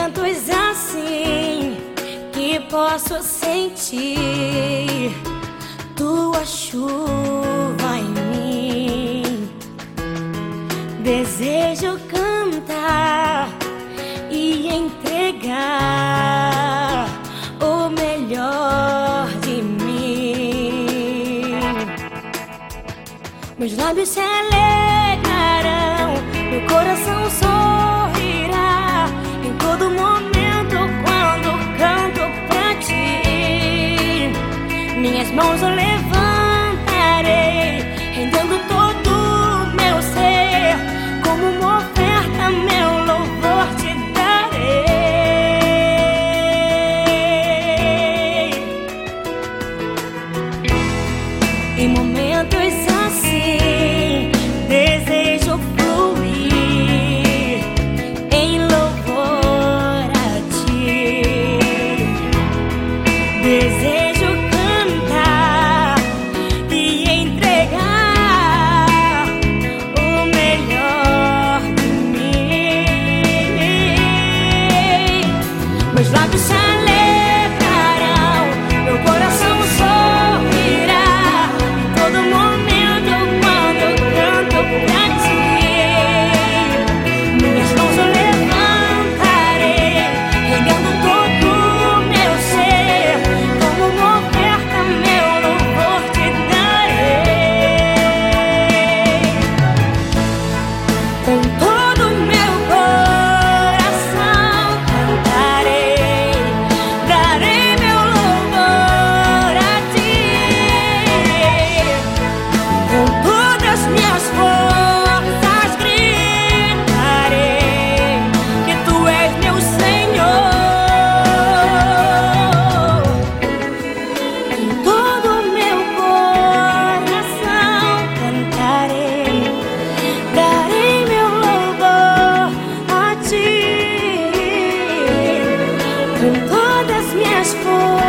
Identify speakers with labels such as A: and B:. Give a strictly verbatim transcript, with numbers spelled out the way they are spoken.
A: momentos assim que posso sentir tua chuva em mim. Desejo cantar e entregar o melhor de mim. Meus lábios se alegrarão, meu coração sorrirá em todo momento quando canto pra ti. Minhas mãos eu levantarei, rendendo todo o meu ser, como uma oferta meu louvor te darei. Em momentos assim desejo fluir em louvor a ti. Desejo cantar e entregar o melhor de mim. Meus lábios se alegrarão, meu coração sorrirá em todo momento quando eu canto pra ti. Minhas mãos eu levantarei, rendendo todo o meu ser, como uma oferta meu louvor te darei. Com todo o meu coração cantarei, darei meu louvor a ti. Com todas minhas forças gritarei que tu és meu Senhor. Com todo o meu coração cantarei, darei meu louvor a ti. Com todas minhas forças